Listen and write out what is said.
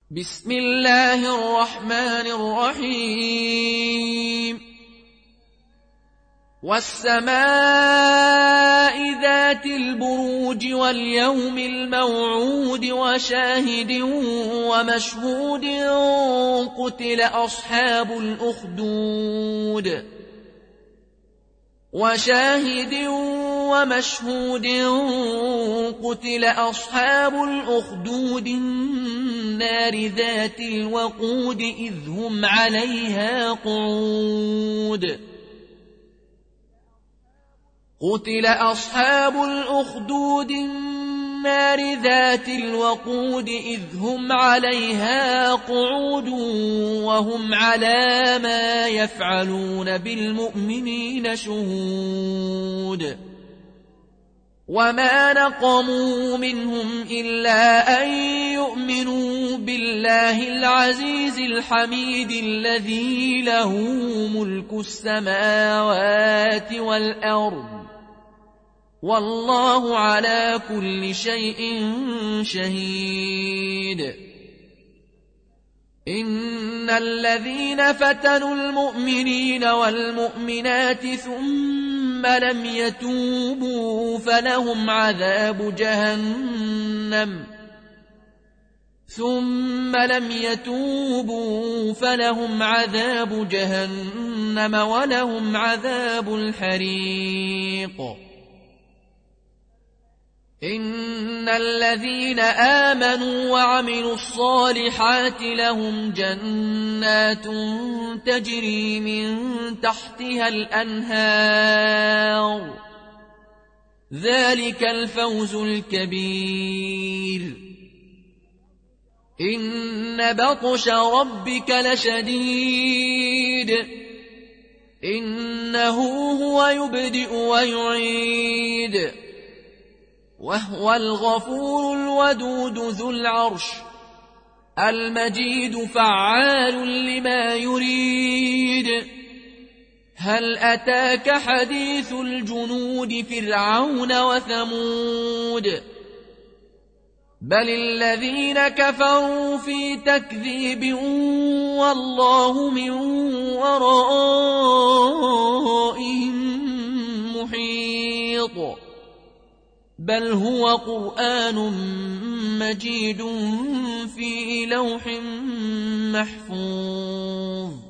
بسم الله الرحمن الرحيم والسماء ذات البروج واليوم الموعود وشاهد ومشهود قتل أصحاب الأخدود النار ذات الوقود إذ هم عليها قعود قتل أصحاب الأخدود النار ذات الوقود إذ هم عليها قعود وهم على ما يفعلون بالمؤمنين شهود وما نقموا منهم إلا أن يؤمنوا بالله العزيز الحميد الذي له ملك السماوات والأرض والله على كل شيء شهيد. إن الذين فتنوا المؤمنين والمؤمنات ثم لم يتوبوا فلهم عذاب جهنم ولهم عذاب الحريق. إن الذين آمنوا وعملوا الصالحات لهم جنات تجري من تحتها الأنهار ذلك الفوز الكبير. إن بطش ربك لشديد إنه هو يبدئ ويعيد وهو الغفور الودود ذو العرش المجيد فعال لما يريد. هل أتاك حديث الجنود فرعون وثمود بل الذين كفروا في تكذيب والله من ورائهم محيط. بل هو قرآن مجيد في لوح محفوظ.